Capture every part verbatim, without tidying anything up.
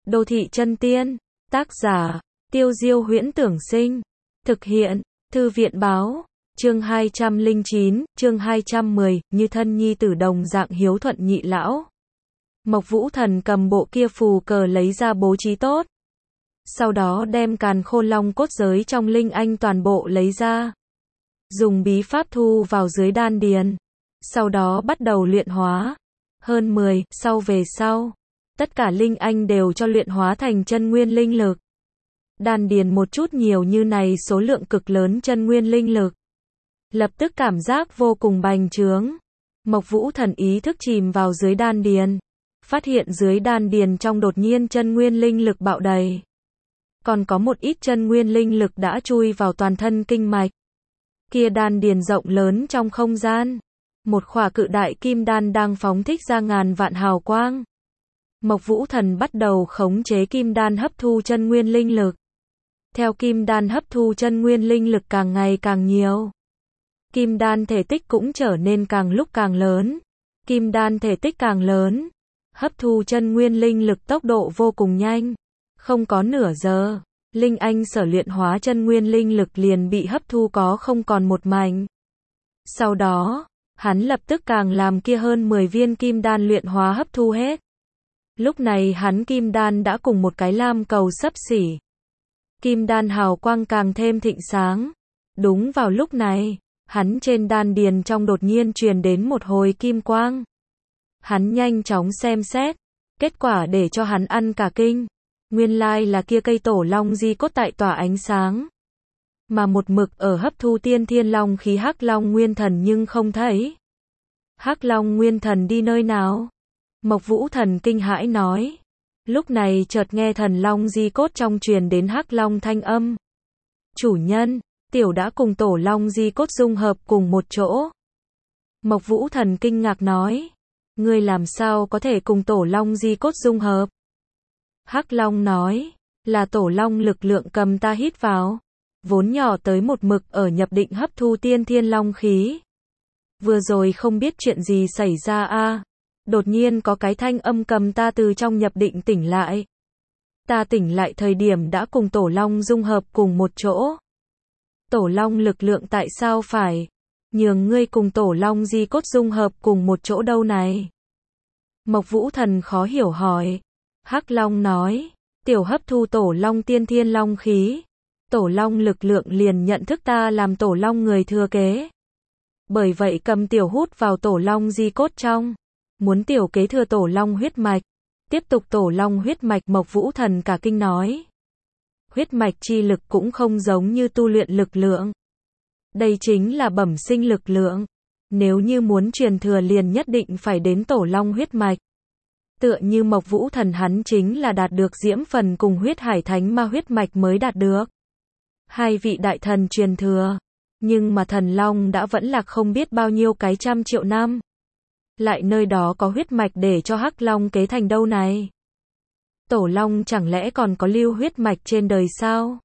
Đô thị chân tiên. Tác giả, Tiêu Diêu Huyễn Tưởng Sinh. Thực hiện, Thư viện Báo. Chương hai trăm lẻ chín, chương hai trăm mười, như thân nhi tử đồng dạng hiếu thuận nhị lão. Mộc Vũ Thần cầm bộ kia phù cờ lấy ra bố trí tốt. Sau đó đem càn khôn long cốt giới trong linh anh toàn bộ lấy ra. Dùng bí pháp thu vào dưới đan điền. Sau đó bắt đầu luyện hóa. Hơn mười, sau về sau. Tất cả linh anh đều cho luyện hóa thành chân nguyên linh lực. Đan điền một chút nhiều như này số lượng cực lớn chân nguyên linh lực. Lập tức cảm giác vô cùng bành trướng. Mộc Vũ Thần ý thức chìm vào dưới đan điền. Phát hiện dưới đan điền trong đột nhiên chân nguyên linh lực bạo đầy. Còn có một ít chân nguyên linh lực đã chui vào toàn thân kinh mạch. Kia đan điền rộng lớn trong không gian. Một khỏa cự đại kim đan đang phóng thích ra ngàn vạn hào quang. Mộc Vũ Thần bắt đầu khống chế kim đan hấp thu chân nguyên linh lực. Theo kim đan hấp thu chân nguyên linh lực càng ngày càng nhiều. Kim đan thể tích cũng trở nên càng lúc càng lớn. Kim đan thể tích càng lớn. Hấp thu chân nguyên linh lực tốc độ vô cùng nhanh. Không có nửa giờ, linh anh sở luyện hóa chân nguyên linh lực liền bị hấp thu có không còn một mảnh. Sau đó, hắn lập tức càng làm kia hơn mười viên kim đan luyện hóa hấp thu hết. Lúc này hắn kim đan đã cùng một cái lam cầu xấp xỉ. Kim đan hào quang càng thêm thịnh sáng. Đúng vào lúc này, hắn trên đan điền trong đột nhiên truyền đến một hồi kim quang. Hắn nhanh chóng xem xét, kết quả để cho hắn ăn cả kinh. Nguyên lai là kia cây tổ long di cốt tại tỏa ánh sáng. Mà một mực ở hấp thu tiên thiên long khí Hắc Long Nguyên Thần nhưng không thấy. Hắc Long Nguyên Thần đi nơi nào? Mộc Vũ Thần kinh hãi nói. Lúc này chợt nghe thần long di cốt trong truyền đến Hắc Long thanh âm. Chủ nhân, tiểu đã cùng tổ long di cốt dung hợp cùng một chỗ. Mộc Vũ Thần kinh ngạc nói. Ngươi làm sao có thể cùng tổ long di cốt dung hợp? Hắc Long nói, là tổ long lực lượng cầm ta hít vào. Vốn nhỏ tới một mực ở nhập định hấp thu tiên thiên long khí. Vừa rồi không biết chuyện gì xảy ra a, đột nhiên có cái thanh âm cầm ta từ trong nhập định tỉnh lại. Ta tỉnh lại thời điểm đã cùng tổ long dung hợp cùng một chỗ. Tổ long lực lượng tại sao phải nhường ngươi cùng tổ long di cốt dung hợp cùng một chỗ đâu này? Mộc Vũ Thần khó hiểu hỏi. Hắc Long nói, tiểu hấp thu tổ long tiên thiên long khí. Tổ long lực lượng liền nhận thức ta làm tổ long người thừa kế. Bởi vậy cầm tiểu hút vào tổ long di cốt trong. Muốn tiểu kế thừa tổ long huyết mạch. Tiếp tục tổ long huyết mạch. Mộc Vũ Thần cả kinh nói. Huyết mạch chi lực cũng không giống như tu luyện lực lượng. Đây chính là bẩm sinh lực lượng. Nếu như muốn truyền thừa liền nhất định phải đến tổ long huyết mạch. Tựa như Mộc Vũ Thần hắn chính là đạt được diễm phần cùng huyết hải thánh ma huyết mạch mới đạt được. Hai vị đại thần truyền thừa. Nhưng mà thần long đã vẫn lạc không biết bao nhiêu cái trăm triệu năm. Lại nơi đó có huyết mạch để cho Hắc Long kế thành đâu này? Tổ long chẳng lẽ còn có lưu huyết mạch trên đời sao?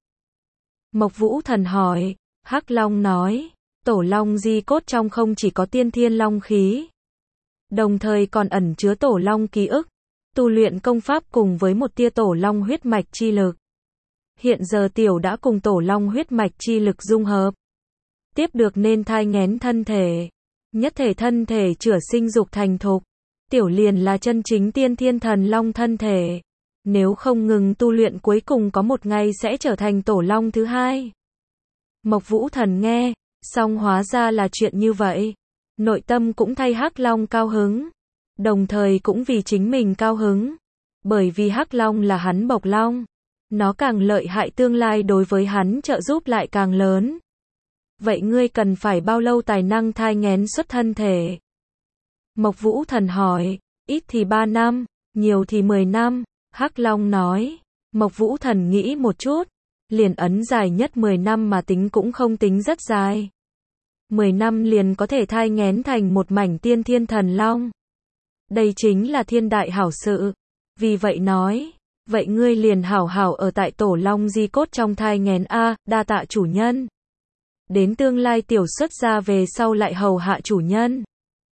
Mộc Vũ Thần hỏi. Hắc Long nói. Tổ long di cốt trong không chỉ có tiên thiên long khí. Đồng thời còn ẩn chứa tổ long ký ức. Tu luyện công pháp cùng với một tia tổ long huyết mạch chi lực. Hiện giờ tiểu đã cùng tổ long huyết mạch chi lực dung hợp. Tiếp được nên thai nghén thân thể. Nhất thể thân thể chữa sinh dục thành thục. Tiểu liền là chân chính tiên thiên thần long thân thể. Nếu không ngừng tu luyện cuối cùng có một ngày sẽ trở thành tổ long thứ hai. Mộc Vũ Thần nghe, song hóa ra là chuyện như vậy. Nội tâm cũng thay Hắc Long cao hứng. Đồng thời cũng vì chính mình cao hứng. Bởi vì Hắc Long là hắn bộc long. Nó càng lợi hại tương lai đối với hắn trợ giúp lại càng lớn. Vậy ngươi cần phải bao lâu tài năng thai nghén xuất thân thể? Mộc Vũ Thần hỏi. Ít thì ba năm, nhiều thì mười năm. Hắc Long nói. Mộc Vũ Thần nghĩ một chút. Liền ấn dài nhất mười năm mà tính cũng không tính rất dài. mười năm liền có thể thai nghén thành một mảnh tiên thiên thần long. Đây chính là thiên đại hảo sự. Vì vậy nói, vậy ngươi liền hảo hảo ở tại tổ long di cốt trong thai nghén a, đa tạ chủ nhân. Đến tương lai tiểu xuất gia về sau lại hầu hạ chủ nhân.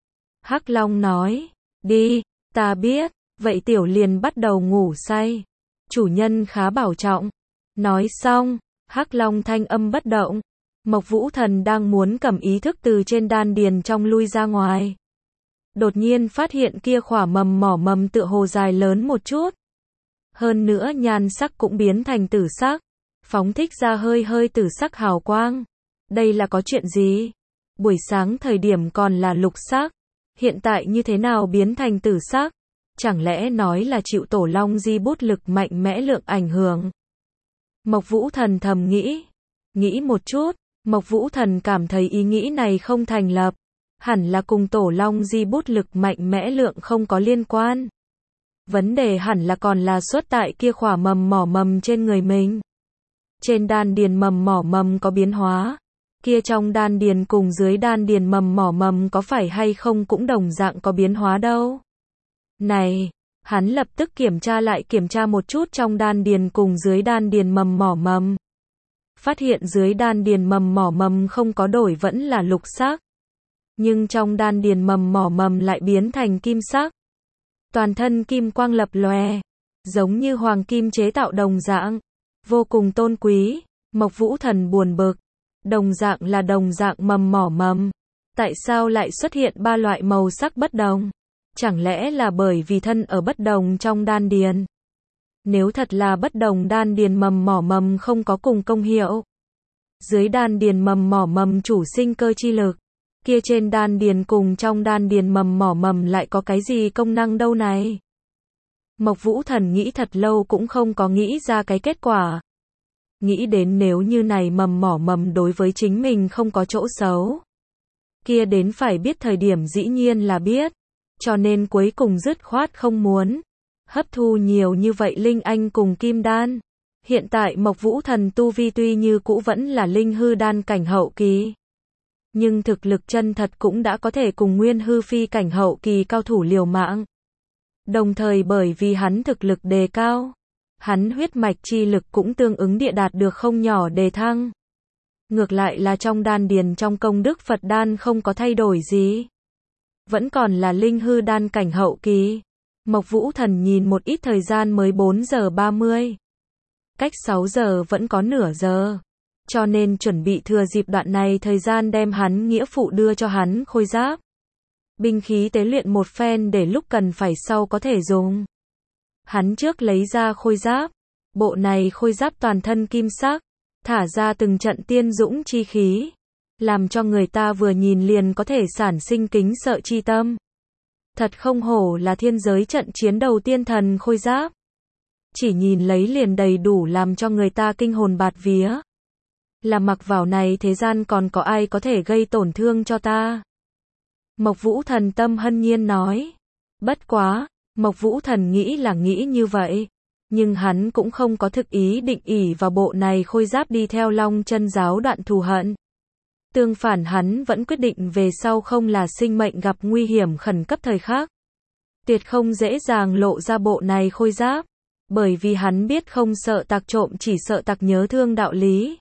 Hắc Long nói, đi, ta biết, vậy tiểu liền bắt đầu ngủ say. chủ nhân khá bảo trọng. Nói xong, Hắc Long thanh âm bất động. Mộc Vũ Thần đang muốn cầm ý thức từ trên đan điền trong lui ra ngoài. Đột nhiên phát hiện kia khỏa mầm mỏ mầm tựa hồ dài lớn một chút. Hơn nữa nhan sắc cũng biến thành tử sắc, phóng thích ra hơi hơi tử sắc hào quang. Đây là có chuyện gì? Buổi sáng thời điểm còn là lục sắc, hiện tại như thế nào biến thành tử sắc? Chẳng lẽ nói là chịu tổ long di bút lực mạnh mẽ lượng ảnh hưởng? Mộc Vũ Thần thầm nghĩ. Nghĩ một chút, Mộc Vũ Thần cảm thấy ý nghĩ này không thành lập. Hẳn là cùng tổ long di bút lực mạnh mẽ lượng không có liên quan. Vấn đề hẳn là còn là xuất tại kia khỏa mầm mỏ mầm trên người mình. Trên đan điền mầm mỏ mầm có biến hóa. Kia trong đan điền cùng dưới đan điền mầm mỏ mầm có phải hay không cũng đồng dạng có biến hóa đâu. Này, hắn lập tức kiểm tra lại kiểm tra một chút trong đan điền cùng dưới đan điền mầm mỏ mầm. Phát hiện dưới đan điền mầm mỏ mầm không có đổi vẫn là lục sắc. Nhưng trong đan điền mầm mỏ mầm lại biến thành kim sắc. Toàn thân kim quang lập lòe, giống như hoàng kim chế tạo đồng dạng, vô cùng tôn quý. Mộc Vũ Thần buồn bực, đồng dạng là đồng dạng mầm mỏ mầm, tại sao lại xuất hiện ba loại màu sắc bất đồng? Chẳng lẽ là bởi vì thân ở bất đồng trong đan điền? Nếu thật là bất đồng đan điền mầm mỏ mầm không có cùng công hiệu. Dưới đan điền mầm mỏ mầm chủ sinh cơ chi lực, kia trên đan điền cùng trong đan điền mầm mỏ mầm lại có cái gì công năng đâu này? Mộc Vũ Thần nghĩ thật lâu cũng không có nghĩ ra cái kết quả. Nghĩ đến nếu như này mầm mỏ mầm đối với chính mình không có chỗ xấu. Kia đến phải biết thời điểm dĩ nhiên là biết. Cho nên cuối cùng dứt khoát không muốn. Hấp thu nhiều như vậy linh anh cùng kim đan. Hiện tại Mộc Vũ Thần tu vi tuy như cũ vẫn là linh hư đan cảnh hậu kỳ. Nhưng thực lực chân thật cũng đã có thể cùng nguyên hư phi cảnh hậu kỳ cao thủ liều mạng. Đồng thời bởi vì hắn thực lực đề cao, hắn huyết mạch chi lực cũng tương ứng địa đạt được không nhỏ đề thăng. Ngược lại là trong đan điền trong công đức Phật đan không có thay đổi gì. Vẫn còn là linh hư đan cảnh hậu kỳ. Mộc Vũ Thần nhìn một ít thời gian mới bốn giờ ba mươi. Cách sáu giờ vẫn có nửa giờ. Cho nên chuẩn bị thừa dịp đoạn này thời gian đem hắn nghĩa phụ đưa cho hắn khôi giáp. Binh khí tế luyện một phen để lúc cần phải sau có thể dùng. Hắn trước lấy ra khôi giáp. Bộ này khôi giáp toàn thân kim sắc, thả ra từng trận tiên dũng chi khí, làm cho người ta vừa nhìn liền có thể sản sinh kính sợ chi tâm. Thật không hổ là thiên giới trận chiến đầu tiên thần khôi giáp. Chỉ nhìn lấy liền đầy đủ làm cho người ta kinh hồn bạt vía. Là mặc vào này thế gian còn có ai có thể gây tổn thương cho ta? Mộc Vũ Thần tâm hân nhiên nói. Bất quá, Mộc Vũ Thần nghĩ là nghĩ như vậy. Nhưng hắn cũng không có thực ý định ỷ vào bộ này khôi giáp đi theo Long Chân giáo đoạn thù hận. Tương phản hắn vẫn quyết định về sau không là sinh mệnh gặp nguy hiểm khẩn cấp thời khắc. Tuyệt không dễ dàng lộ ra bộ này khôi giáp. Bởi vì hắn biết không sợ tặc trộm chỉ sợ tặc nhớ thương đạo lý.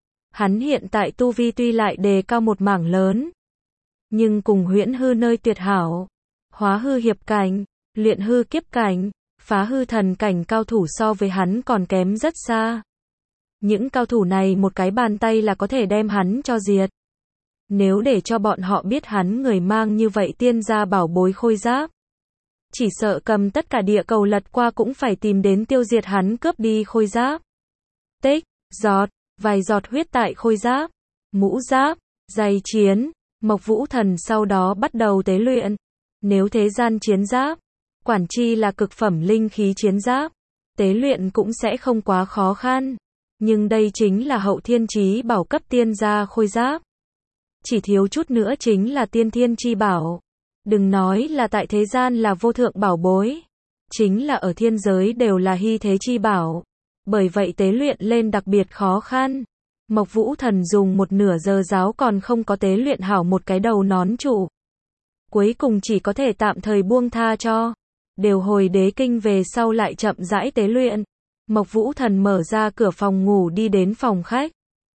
Hắn hiện tại tu vi tuy lại đề cao một mảng lớn. Nhưng cùng huyễn hư nơi tuyệt hảo. Hóa hư hiệp cảnh, luyện hư kiếp cảnh, phá hư thần cảnh cao thủ so với hắn còn kém rất xa. Những cao thủ này một cái bàn tay là có thể đem hắn cho diệt. Nếu để cho bọn họ biết hắn người mang như vậy tiên gia bảo bối khôi giáp. Chỉ sợ cầm tất cả địa cầu lật qua cũng phải tìm đến tiêu diệt hắn cướp đi khôi giáp. Tích, giọt, vài giọt huyết tại khôi giáp, mũ giáp, giày chiến. Mộc Vũ Thần sau đó bắt đầu tế luyện. Nếu thế gian chiến giáp, quản chi là cực phẩm linh khí chiến giáp, tế luyện cũng sẽ không quá khó khăn. Nhưng đây chính là hậu thiên chí bảo cấp tiên gia khôi giáp. Chỉ thiếu chút nữa chính là tiên thiên chi bảo. Đừng nói là tại thế gian là vô thượng bảo bối. Chính là ở thiên giới đều là hy thế chi bảo. Bởi vậy tế luyện lên đặc biệt khó khăn. Mộc Vũ Thần dùng một nửa giờ giáo còn không có tế luyện hảo một cái đầu nón trụ. Cuối cùng chỉ có thể tạm thời buông tha cho. Đều hồi đế kinh về sau lại chậm rãi tế luyện. Mộc Vũ Thần mở ra cửa phòng ngủ đi đến phòng khách.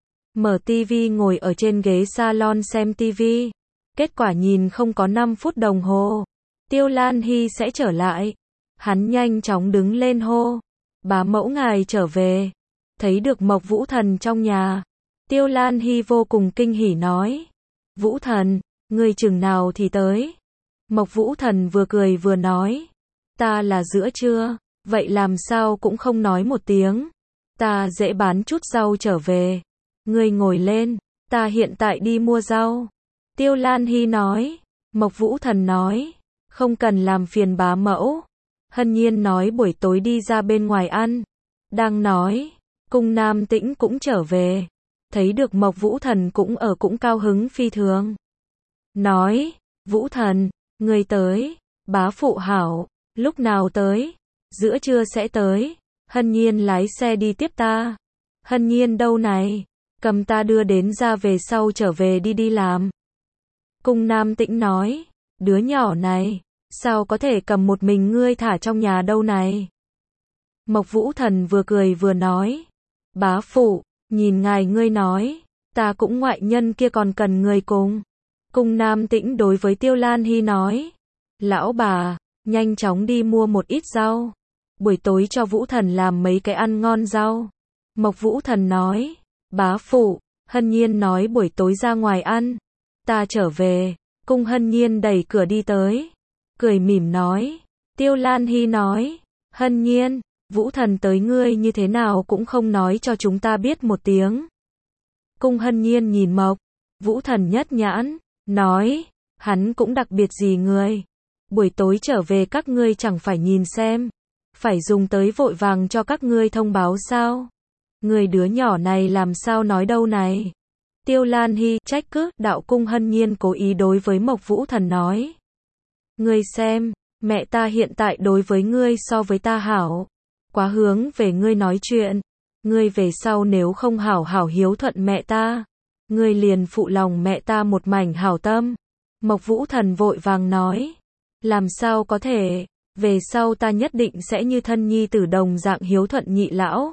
Mở tivi ngồi ở trên ghế salon xem tivi. Kết quả nhìn không có năm phút đồng hồ. Tiêu Lan Hy sẽ trở lại. Hắn nhanh chóng đứng lên hô. bá mẫu ngài trở về. Thấy được Mộc Vũ Thần trong nhà, Tiêu Lan Hy vô cùng kinh hỉ nói. Vũ Thần, ngươi chừng nào thì tới? Mộc Vũ Thần vừa cười vừa nói. Ta là giữa trưa, vậy làm sao cũng không nói một tiếng. Ta dễ bán chút rau trở về. Ngươi ngồi lên, ta hiện tại đi mua rau. Tiêu Lan Hy nói. Mộc Vũ Thần nói. Không cần làm phiền bá mẫu. Hân Nhiên nói buổi tối đi ra bên ngoài ăn. Đang nói, Cung Nam Tĩnh cũng trở về. Thấy được Mộc Vũ Thần cũng ở cũng cao hứng phi thường. Nói, Vũ Thần, ngươi tới, bá phụ hảo, lúc nào tới? Giữa trưa sẽ tới. Hân Nhiên lái xe đi tiếp ta. Hân Nhiên đâu này? Cầm ta đưa đến ra về sau trở về đi đi làm. Cung Nam Tĩnh nói, đứa nhỏ này, sao có thể cầm một mình ngươi thả trong nhà đâu này? Mộc Vũ Thần vừa cười vừa nói, bá phụ, nhìn ngài ngươi nói, ta cũng ngoại nhân kia còn cần người cùng. Cung Nam Tĩnh đối với Tiêu Lan Hy nói, lão bà, nhanh chóng đi mua một ít rau. Buổi tối cho Vũ Thần làm mấy cái ăn ngon rau. Mộc Vũ Thần nói, bá phụ, Hân Nhiên nói buổi tối ra ngoài ăn. Ta trở về. Cung Hân Nhiên đẩy cửa đi tới. Cười mỉm nói. Tiêu Lan Hy nói, Hân Nhiên, Vũ Thần tới ngươi như thế nào cũng không nói cho chúng ta biết một tiếng. Cung Hân Nhiên nhìn Mộc Vũ Thần nhất nhãn, nói, hắn cũng đặc biệt gì người. Buổi tối trở về các ngươi chẳng phải nhìn xem, phải dùng tới vội vàng cho các ngươi thông báo sao? Người đứa nhỏ này làm sao nói đâu này? Tiêu Lan Hy trách cứ, đạo Cung Hân Nhiên cố ý đối với Mộc Vũ Thần nói. Ngươi xem, mẹ ta hiện tại đối với ngươi so với ta hảo. Quá hướng về ngươi nói chuyện. Ngươi về sau nếu không hảo hảo hiếu thuận mẹ ta, ngươi liền phụ lòng mẹ ta một mảnh hảo tâm. Mộc Vũ Thần vội vàng nói. Làm sao có thể, về sau ta nhất định sẽ như thân nhi tử đồng dạng hiếu thuận nhị lão.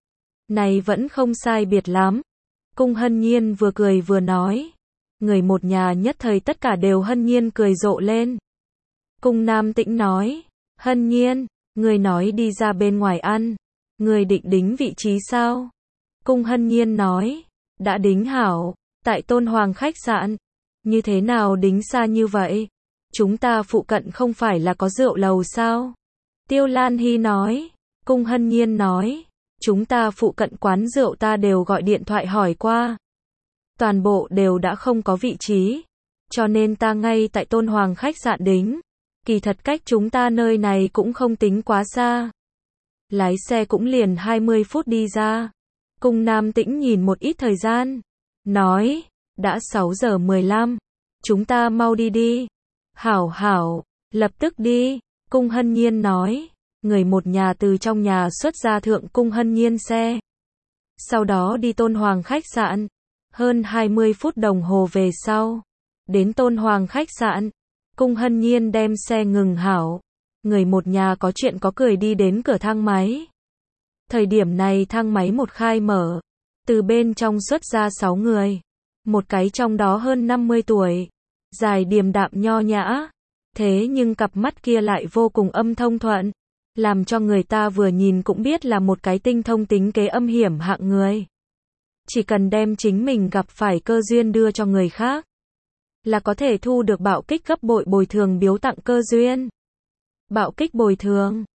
Này vẫn không sai biệt lắm. Cung Hân Nhiên vừa cười vừa nói. Người một nhà nhất thời tất cả đều Hân Nhiên cười rộ lên. Cung Nam Tĩnh nói. Hân Nhiên, người nói đi ra bên ngoài ăn. Người định đính vị trí sao? Cung Hân Nhiên nói. Đã đính hảo, tại Tôn Hoàng khách sạn. Như thế nào đính xa như vậy? Chúng ta phụ cận không phải là có rượu lầu sao? Tiêu Lan Hy nói. Cung Hân Nhiên nói. Chúng ta phụ cận quán rượu ta đều gọi điện thoại hỏi qua. Toàn bộ đều đã không có vị trí. Cho nên ta ngay tại Tôn Hoàng khách sạn đính. Kỳ thật cách chúng ta nơi này cũng không tính quá xa. Lái xe cũng liền hai mươi phút đi ra. Cung Nam Tĩnh nhìn một ít thời gian. Nói. Đã sáu giờ mười lăm. Chúng ta mau đi đi. Hảo hảo. Lập tức đi. Cung Hân Nhiên nói. Người một nhà từ trong nhà xuất ra thượng Cung Hân Nhiên xe. Sau đó đi Tôn Hoàng khách sạn. Hơn hai mươi phút đồng hồ về sau. Đến Tôn Hoàng khách sạn. Cung Hân Nhiên đem xe ngừng hảo. Người một nhà có chuyện có cười đi đến cửa thang máy. Thời điểm này thang máy một khai mở. Từ bên trong xuất ra sáu người. Một cái trong đó hơn năm mươi tuổi. Dài điềm đạm nho nhã. Thế nhưng cặp mắt kia lại vô cùng âm thông thuận. Làm cho người ta vừa nhìn cũng biết là một cái tinh thông tính kế âm hiểm hạng người. Chỉ cần đem chính mình gặp phải cơ duyên đưa cho người khác, là có thể thu được bạo kích gấp bội bồi thường biếu tặng cơ duyên. Bạo kích bồi thường.